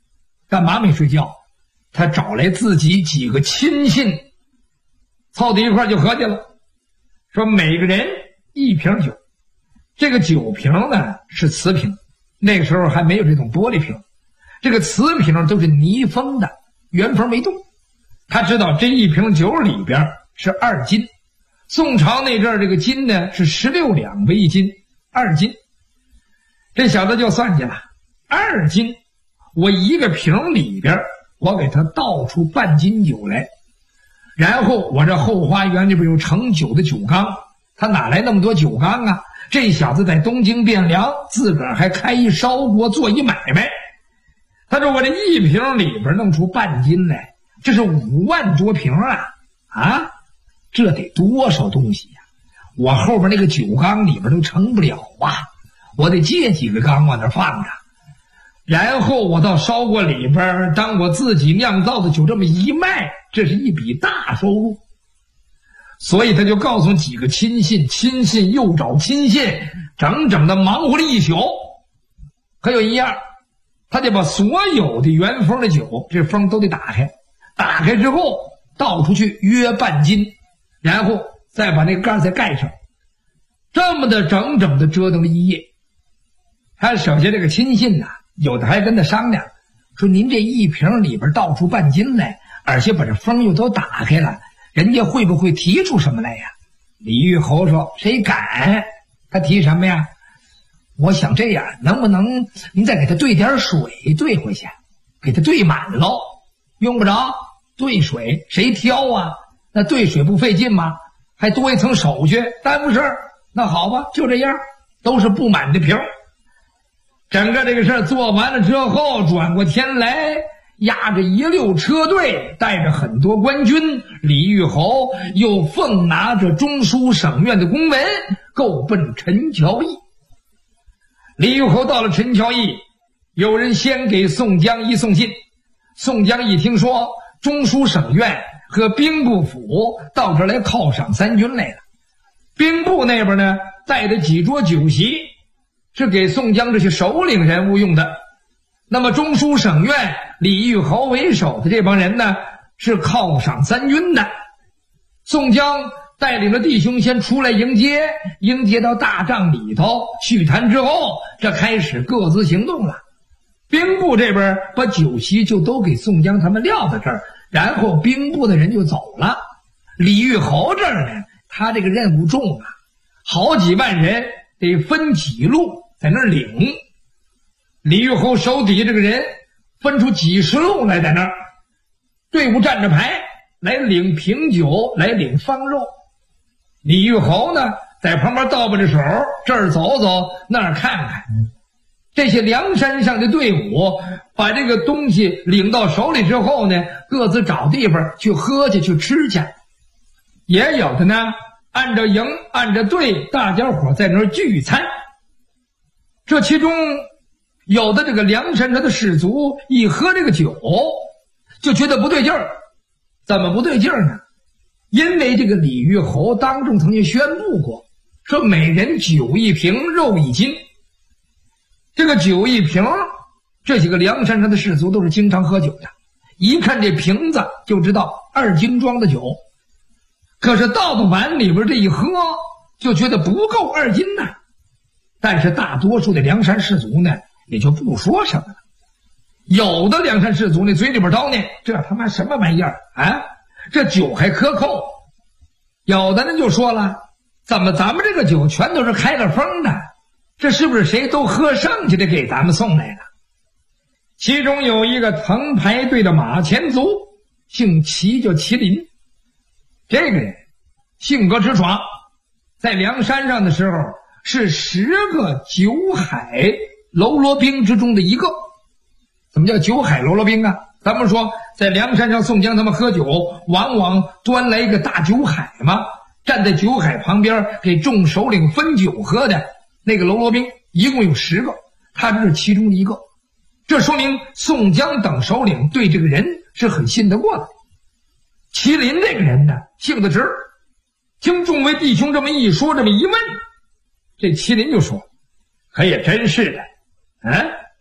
干嘛没睡觉？他找来自己几个亲信，凑到一块就合计了，说每个人1瓶酒。这个酒瓶呢是瓷瓶，那个时候还没有这种玻璃瓶，这个瓷瓶都是泥封的，原封没动。他知道这1瓶酒里边是2斤，宋朝那阵儿这个斤呢是16两为1斤，2斤。这小子就算计了，2斤，我一个瓶里边我给他倒出半斤酒来，然后我这后花园里边有盛酒的酒缸，他哪来那么多酒缸啊？这小子在东京汴梁自个儿还开一烧锅做一买卖，他说我这1瓶里边弄出半斤来，这是5万多瓶啊！这得多少东西呀！我后边那个酒缸里边都盛不了啊，我得借几个缸往那放着，然后我到烧锅里边当我自己酿造的酒这么一卖，这是一笔大收入。所以他就告诉几个亲信，亲信又找亲信，整整的忙活了一宿。可有一样，他得把所有的原封的酒，这封都得打开，打开之后倒出去约半斤，然后再把那个盖再盖上，这么的整整的折腾了一夜。他手下这个亲信呐，有的还跟他商量，说您这1瓶里边倒出半斤来，而且把这封又都打开了，人家会不会提出什么来呀？李玉侯说：“谁敢？他提什么呀？我想这样，能不能您再给他兑点水兑回去，给他兑满喽？用不着兑水，谁挑啊？那兑水不费劲吗？还多一层手续，耽误事儿。那好吧，就这样，都是不满的瓶。”整个这个事儿做完了之后，转过天来，押着一溜车队，带着很多官军，李玉侯又奉拿着中书省院的公文，够奔陈桥驿。李玉侯到了陈桥驿，有人先给宋江一送信。宋江一听说中书省院和兵部府到这儿来犒赏3军来了，兵部那边呢带着几桌酒席，是给宋江这些首领人物用的。那么中书省院李玉侯为首的这帮人呢，是犒赏3军的。宋江带领着弟兄先出来迎接到大帐里头叙谈之后，这开始各自行动了。兵部这边把酒席就都给宋江他们撂在这儿，然后兵部的人就走了。李玉侯这儿呢，他这个任务重啊，好几万人得分几路在那儿领。李玉侯手底下这个人分出几十路来，在那儿队伍站着排来领瓶酒，来领方肉。李玉侯呢在旁边倒吧着手，这儿走走那儿看看。这些梁山上的队伍把这个东西领到手里之后呢，各自找地方去喝去，去吃去。也有的呢按着营按着队，大家伙在那儿聚餐。这其中有的这个梁山上的士卒一喝这个酒就觉得不对劲儿。怎么不对劲儿呢？因为这个李玉侯当众曾经宣布过，说每人酒1瓶，肉1斤。这个酒1瓶，这几个梁山上的士卒都是经常喝酒的，一看这瓶子就知道2斤装的酒。可是倒到碗里边这一喝，就觉得不够2斤呢。但是大多数的梁山士卒呢，也就不说什么了。有的梁山士卒那嘴里边叨念，这他妈什么玩意儿啊？这酒还克扣。有的人就说了，怎么咱们这个酒全都是开了封的？这是不是谁都喝剩下的给咱们送来了？其中有一个藤牌队的马前卒，姓齐，叫麒麟。这个人性格直爽，在梁山上的时候是10个九海喽啰兵之中的一个。怎么叫九海喽啰兵啊？咱们说在梁山上宋江他们喝酒，往往端来一个大酒海嘛，站在酒海旁边给众首领分酒喝的那个喽啰兵一共有10个，他这是其中的一个。这说明宋江等首领对这个人是很信得过的。麒麟这个人呢，性子直，听众位弟兄这么一说，这么一问，这麒麟就说：可也真是的，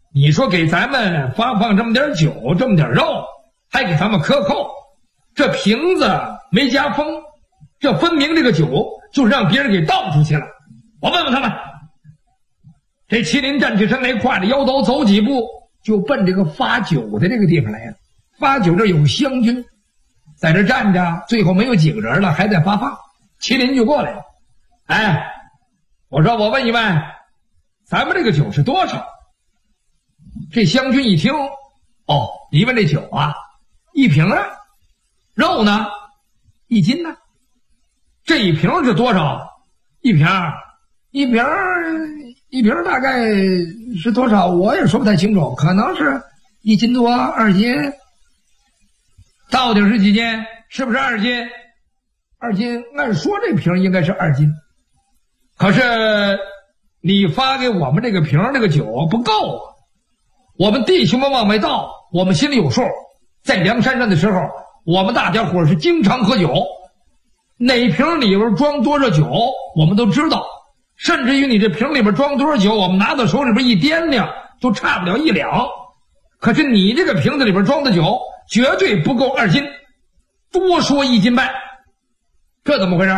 你说给咱们发放这么点酒，这么点肉，还给咱们克扣，这瓶子没加封，这分明这个酒就让别人给倒出去了。我问问他们。这麒麟站起身来，挎着腰刀走几步，就奔这个发酒的这个地方来了。发酒这有湘军在这站着，最后没有几个人了，还在发放。麒麟就过来了，哎，我说我问一问，咱们这个酒是多少？这湘军一听，哦，你问这酒啊，一瓶啊，肉呢，1斤呢，这一瓶是多少？一瓶大概是多少？我也说不太清楚，可能是1斤多，2斤，到底是几斤？是不是2斤？2斤，按说这瓶应该是2斤，可是你发给我们这个瓶这个酒不够啊！我们弟兄们往外倒，我们心里有数。在梁山上的时候，我们大家伙是经常喝酒，哪瓶里边装多少酒，我们都知道。甚至于你这瓶里边装多少酒，我们拿到手里边一掂量，都差不了1两。可是你这个瓶子里边装的酒，绝对不够2斤，多说1斤半。这怎么回事？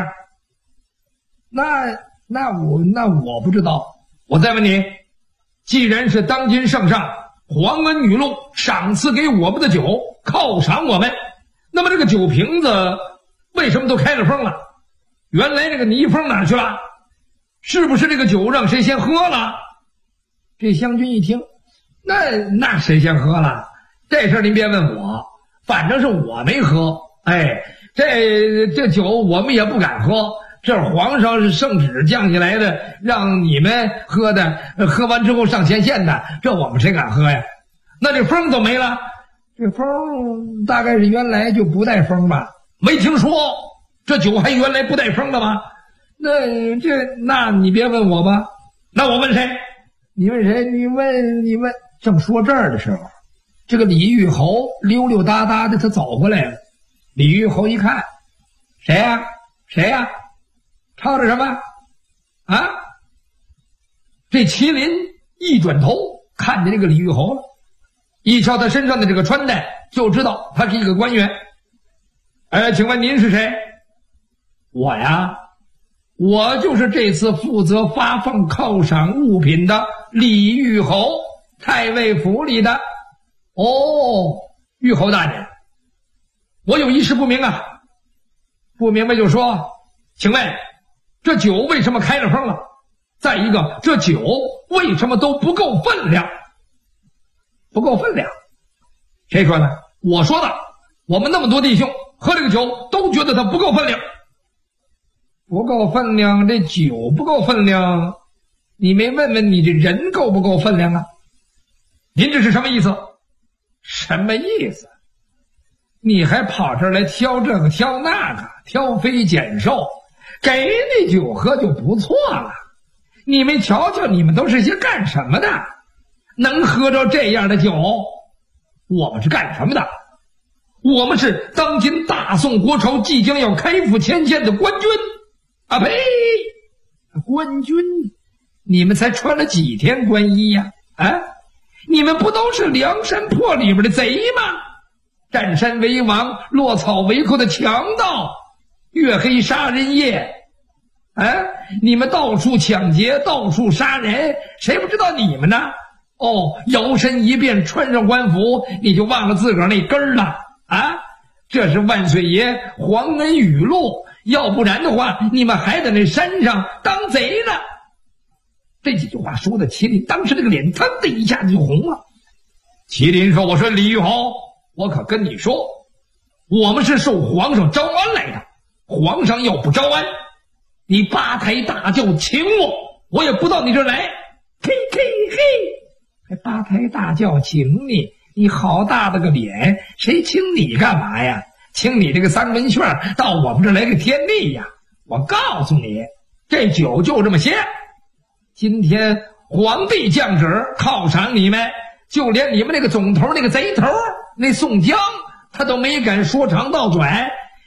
那我不知道。我再问你，既然是当今圣上皇恩雨露赏赐给我们的酒，犒赏我们，那么这个酒瓶子为什么都开了封了？原来这个泥封哪去了？是不是这个酒让谁先喝了？这湘军一听，那谁先喝了？这事您别问我，反正是我没喝。哎，这酒我们也不敢喝，这皇上是圣旨降下来的，让你们喝的，喝完之后上前线的，这我们谁敢喝呀？那这封都没了，这封大概是原来就不带封吧？没听说这酒还原来不带封的吗？那你别问我吧，那我问谁？你问谁？你问。正说这儿的时候，这个李玉侯溜溜达达的他走过来了。李玉侯一看，谁呀？吵着什么啊？这麒麟一转头看见这个李玉侯了，一瞧他身上的这个穿戴，就知道他是一个官员。请问您是谁？我呀，我就是这次负责发放犒赏物品的李玉侯，太尉府里的。哦，玉侯大人，我有一事不明啊，不明白就说，请问这酒为什么开了封了？再一个，这酒为什么都不够分量？不够分量？谁说的？我说的。我们那么多弟兄喝这个酒都觉得它不够分量。不够分量，这酒不够分量，你没问问你这人够不够分量啊？您这是什么意思？什么意思？你还跑这儿来挑这个挑那个，挑肥拣瘦，给你酒喝就不错了。你们瞧瞧，你们都是些干什么的？能喝着这样的酒？我们是干什么的？我们是当今大宋国朝即将要开赴前线的官军啊！呸！官军？你们才穿了几天官衣呀？啊！你们不都是梁山泊里边的贼吗？占山为王、落草为寇的强盗，月黑杀人夜，你们到处抢劫，到处杀人，谁不知道你们呢？哦，摇身一变穿上官服，你就忘了自个儿那根儿了啊！这是万岁爷皇恩雨露，要不然的话，你们还在那山上当贼呢。这几句话说的麒麟当时这个脸腾的一下子就红了。麒麟说：“我说李玉侯，我可跟你说，我们是受皇上招安来的，皇上要不招安，你八抬大轿请我也不到你这儿来。嘿嘿嘿，还八抬大轿请你，你好大的个脸，谁请你干嘛呀？请你这个三文炫到我们这儿来个天地呀！我告诉你，这酒就这么些。今天皇帝降旨犒赏你们，就连你们那个总头那个贼头那宋江，他都没敢说长道短。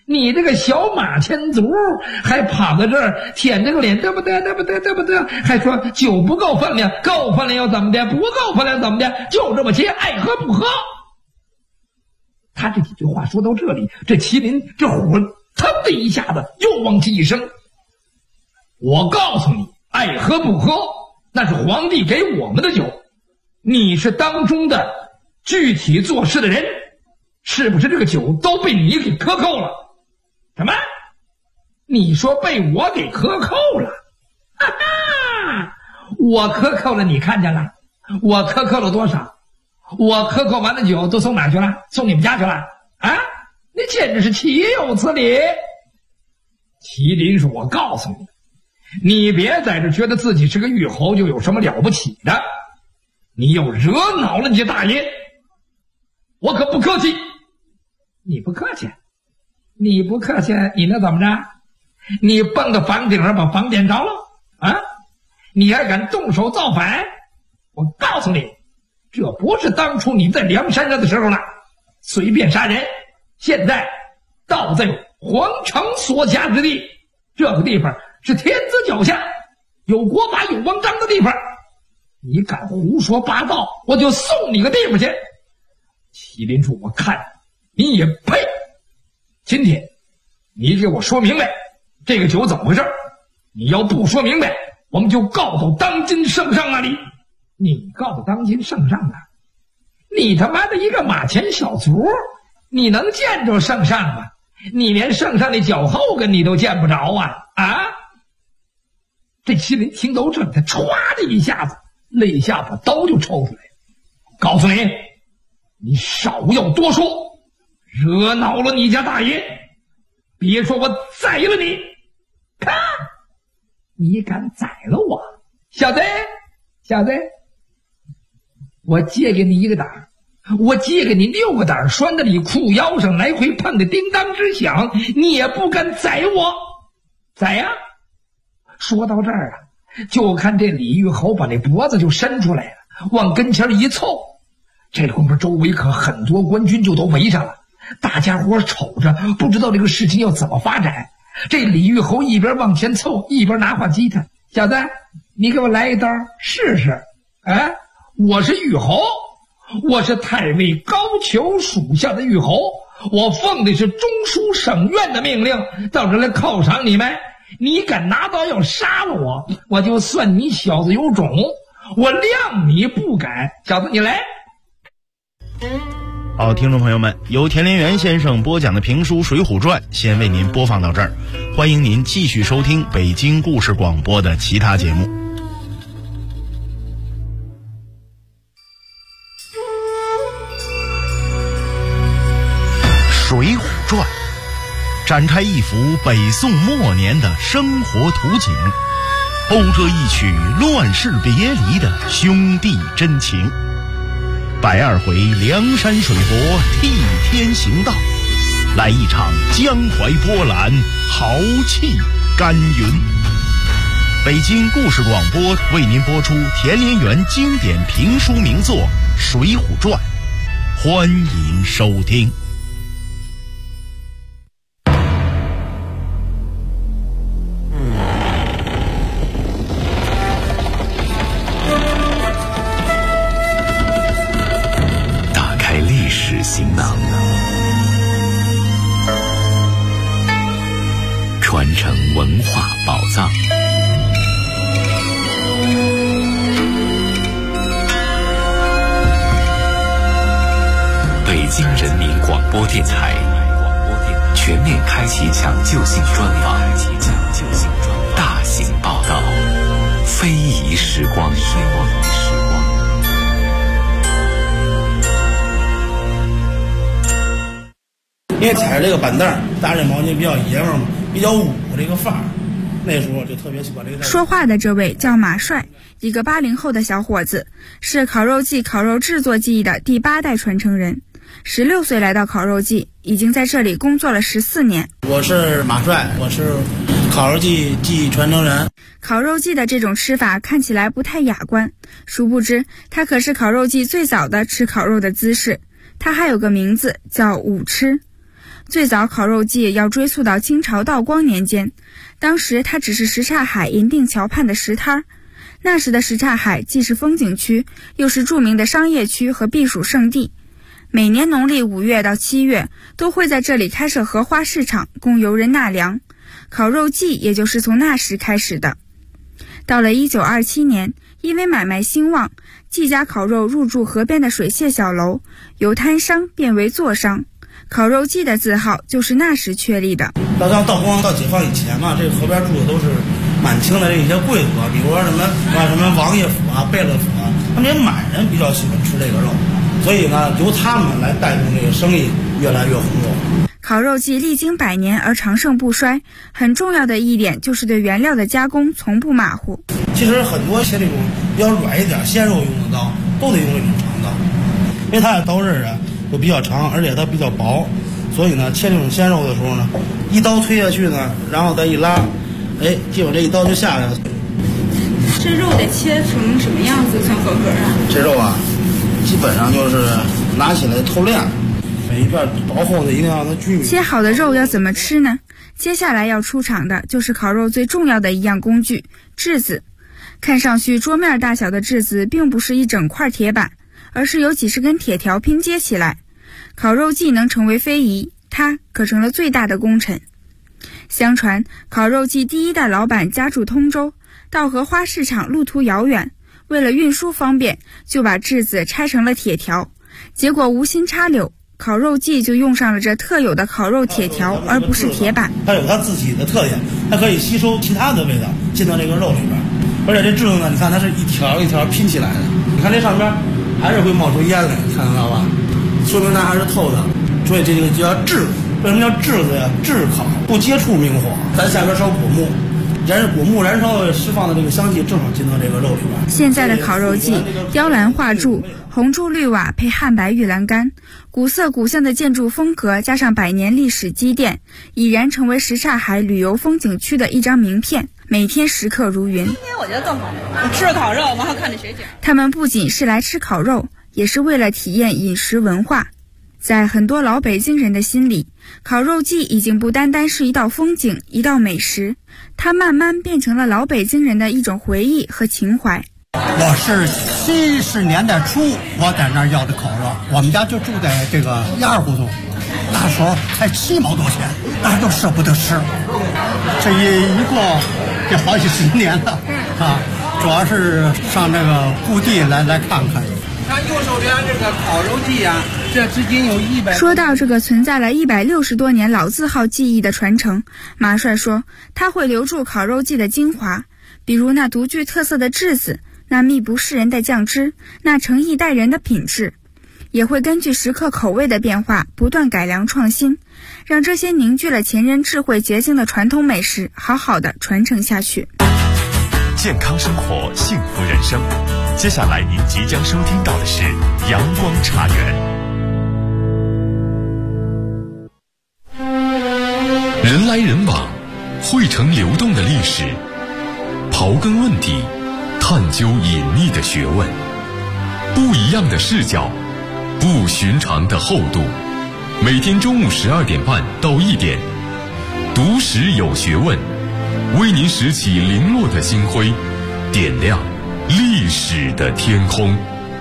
你这个小马前卒还跑到这儿舔着个脸，得不得，还说酒不够分量，够分量又怎么的，不够分量怎么的，就这么切，爱喝不喝。他这几句话说到这里，这麒麟这火腾的一下子又往起一升。我告诉你，爱喝不喝那是皇帝给我们的酒，你是当中的具体做事的人，是不是这个酒都被你给克扣了？什么？你说被我给克扣了？哈哈，我克扣了，你看见了？我克扣了多少？我克扣完的酒都送哪去了？送你们家去了？啊，你简直是岂有此理！麒麟说，我告诉你，你别在这觉得自己是个玉侯就有什么了不起的，你又惹恼了你这大爷，我可不客气。你不客气，你不客气，你能怎么着？你蹦到房顶上把房点着了啊？你还敢动手造反？我告诉你，这不是当初你在梁山上的时候了，随便杀人。现在倒在皇城所辖之地，这个地方是天子脚下，有国法有王章的地方，你敢胡说八道，我就送你个地方去。麒麟说，我看你也配。今天你给我说明白这个酒怎么回事，你要不说明白，我们就告到当今圣上那里。你告到当今圣上啊？你他妈的一个马前小卒，你能见着圣上吗？你连圣上的脚后跟你都见不着啊！啊！这麒麟听到这里，他歘的一下子肋下把刀就抽出来，告诉你，你少要多说，惹恼了你家大爷，别说我宰了你。看，你敢宰了我，小子，我借给你一个胆，我借给你6个胆，拴在你裤腰上，来回碰的叮当之响，你也不敢宰我。宰呀！说到这儿啊，就看这李玉侯把那脖子就伸出来了，往跟前一凑。这功夫周围可很多官军就都围上了，大家伙瞅着不知道这个事情要怎么发展。这李玉侯一边往前凑，一边拿话激他，小子，你给我来一刀试试。啊，我是玉侯，我是太尉高俅属下的玉侯，我奉的是中书省院的命令，到这来犒赏你们。你敢拿刀要杀了我，我就算你小子有种，我谅你不敢。小子，你来。 好，听众朋友们，由田连元先生播讲的评书《水浒传》先为您播放到这儿，欢迎您继续收听北京故事广播的其他节目。《水浒传》展开一幅北宋末年的生活图景，讴歌一曲乱世别离的兄弟真情。120回梁山水泊替天行道，来一场江淮波澜，豪气干云。北京故事广播为您播出田连元经典评书名作《水浒传》，欢迎收听。 行囊，传承文化宝藏。北京人民广播电台全面开启抢救性专访，大型报道，非遗时光。 因为踩着这个板凳，搭着毛巾比较爷们儿嘛，比较武这个范儿，那时候就特别喜欢这个。 说话的这位叫马帅，一个80后的小伙子，是烤肉季烤肉制作技艺的第8代传承人。16岁来到烤肉季，已经在这里工作了14年。 我是马帅，我是烤肉季技艺传承人。 烤肉季的这种吃法看起来不太雅观，殊不知它可是烤肉季最早的吃烤肉的姿势。它还有个名字叫舞吃。 最早烤肉季要追溯到清朝道光年间，当时它只是什刹海银锭桥畔的石滩。那时的什刹海既是风景区，又是著名的商业区和避暑胜地。每年农历5月到7月都会在这里开设荷花市场，供游人纳凉。烤肉季也就是从那时开始的。到了1927年，因为买卖兴旺，季家烤肉入驻河边的水榭小楼，由摊商变为座商。烤肉季的字号就是那时确立的。 到道光到解放以前嘛，这个河边住的都是满清的这一些贵族啊，比如说什么王爷府啊、贝勒府啊，他们这些满人比较喜欢吃这个肉，所以呢，由他们来带动这个生意越来越红火。 烤肉季历经100年而长盛不衰，很重要的一点就是对原料的加工从不马虎。 其实很多像这种比较软一点鲜肉用的刀，都得用这种长刀，因为它的刀刃啊都比较长，而且它比较薄，所以呢，切这种鲜肉的时候呢，一刀推下去呢，然后再一拉，基本这一刀就下来了。 这肉得切成什么样子算合格啊？ 这肉啊，基本上就是拿起来透亮。每一片薄厚的一定要让它均匀。 切好的肉要怎么吃呢？接下来要出场的就是烤肉最重要的一样工具——炙子。看上去桌面大小的炙子并不是一整块铁板，而是由几十根铁条拼接起来。烤肉季能成为非遗，它可成了最大的功臣。相传烤肉季第一代老板家住通州，到荷花市场路途遥远，为了运输方便，就把炙子拆成了铁条。结果无心插柳，烤肉季就用上了这特有的烤肉铁条，而不是铁板。 它有它自己的特点，它可以吸收其他的味道进到这个肉里边。而且这炙子呢，你看它是一条一条拼起来的，你看这上边还是会冒出烟来，你看得到吧？说明它还是透的，所以这个就叫炙。为什么叫炙子呀？炙烤，不接触明火。咱下边烧果木，果木燃烧释放的这个香气正好进到这个肉里边。 现在的烤肉季，雕栏画柱，红柱绿瓦配汉白玉栏杆，古色古香的建筑风格加上100年历史积淀，已然成为什刹海旅游风景区的一张名片，每天食客如云。 今天我觉得更好，吃烤肉，然后看着雪景。 他们不仅是来吃烤肉，也是为了体验饮食文化。在很多老北京人的心里，烤肉季已经不单单是一道风景，一道美食，它慢慢变成了老北京人的一种回忆和情怀。 我是70年代初我在那儿要的烤肉，我们家就住在这个1·2胡同，那时候才7毛多钱，大家都舍不得吃。这一过这好几10年了啊，主要是上这个故地来看看。 看右手边这个烤肉季啊，这至今有100。 说到这个存在了160多年老字号技艺的传承，马帅说他会留住烤肉季的精华，比如那独具特色的炙子，那秘不示人的酱汁，那诚意待人的品质，也会根据食客口味的变化不断改良创新，让这些凝聚了前人智慧结晶的传统美食好好的传承下去。 健康生活，幸福人生。接下来您即将收听到的是阳光茶园。 人来人往，汇成流动的历史，刨根问底，探究隐秘的学问，不一样的视角，不寻常的厚度。每天中午12点半到1点，读史有学问，为您拾起零落的星辉，点亮历史的天空。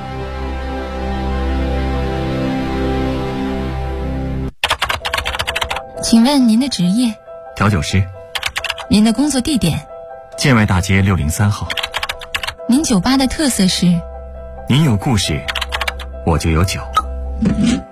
请问您的职业？ 调酒师。 您的工作地点？ 建外大街603号。 您酒吧的特色是？ 您有故事，我就有酒。